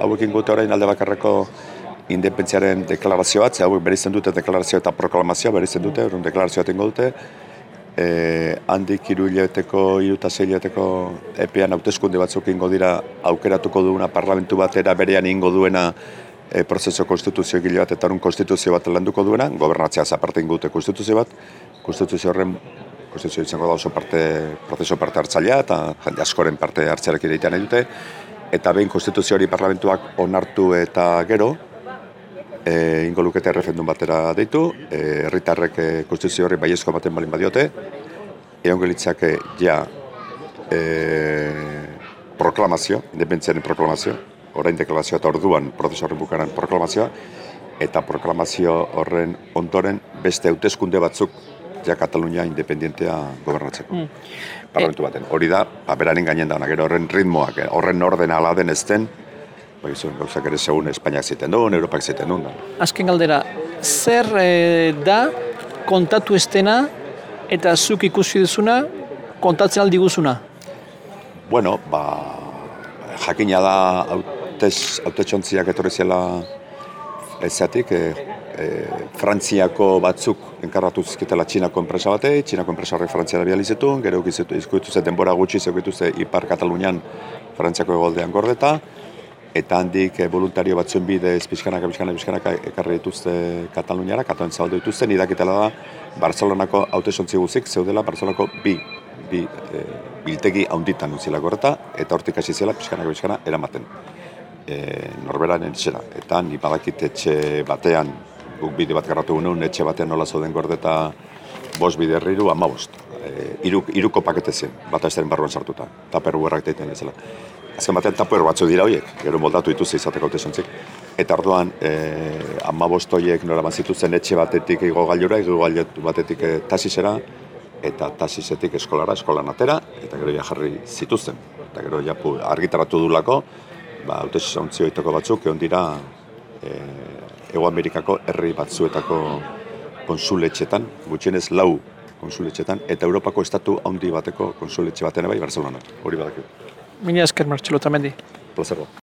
hauekin gute orain alde bakarreko independentziaren deklarazio bat, hauek bereizten dute deklarazio eta proklamazioa bereizten dute, orduan deklarazioa tengo dute. Handik 3 hilabeteko, 3 eta 6 hilabeteko epean hauteskunde batzuk ingo dira aukeratuko duena parlamentu batera berean ingo duena prozesu konstituzio egile bat eta konstituzio bat landuko duena, gobernatzea aparte ingo dute konstituzio bat, konstituzio horren konstituzio izango da oso prozesu parte hartzailea eta jende askoren parte hartzearekin egitean nahi dute, eta behin konstituzio hori parlamentuak onartu eta gero, ingo lukete erreferendum batera deitu, herritarrek konstituzio horri baiezko baten balin badiote, egongo litzake ja proklamazio, independentziaren proklamazio, orain deklarazioa eta orduan prozesu horren bukaran proklamazioa, eta proklamazio horren ondoren beste hauteskunde batzuk ja Katalunia independentea gobernatzeko. Parlamentu baten. Hori da, beraren gainen dauna, gero horren ritmoak, horren ordena ala den ez den, gauzak ere segun Espainiak ziten duen, Europak ziten duen. Azken galdera, zer da kontatu ez dena eta zuk ikusi duzuna kontatzen aldi guzuna? Bueno, jakina da hautetxontziak etorri zela ezatik, Frantziako batzuk enkarratu zizkitela Txinako enpresa batei, Txinako enpresa horrek Frantziara bializitun, gero izkuituzte denbora gutxi zekuituzte Ipar Katalunian Frantziako egoldean gordeta, eta handik voluntario batzuen bidez pixkanaka ekarri dituzte Kataluniara, Katalunian zabaldu dituzte, nidakitela da Barcelonako hautesantzi guzik zeudela Barcelonako bi biltegi haunditan utzilako horreta, eta hortik hasi zela pixkanaka eramaten. Norberaren etxera, eta ni badakit etxe batean, guk bide bat garratu genuen, etxe batean nola zoden gordeta 5 biderriru, 15. Iruko pakete zen, bat aiztaren barruan sartuta, taperguerrak teiten ezela. Azken batean tapuer batzu dira horiek, gero moldatu dituzte izateko hautesantzik. Eta orduan, 15 horiek noraban zituzten etxe batetik igo gailura batetik tasisera, eta tasisetik eskolara, eskolan atera, eta gero ja jarri zituzten. Eta gero ja argitaratu dulako, hautesantzi batzuk egon dira Hego Amerikako herri batzuetako konsuletxetan, gutxienez 4 konsuletxetan, eta Europako estatu handi bateko konsuletxe baten bai Barcelona. Hori badakit. Mila esker, Martxelo Otamendi. Plazerro.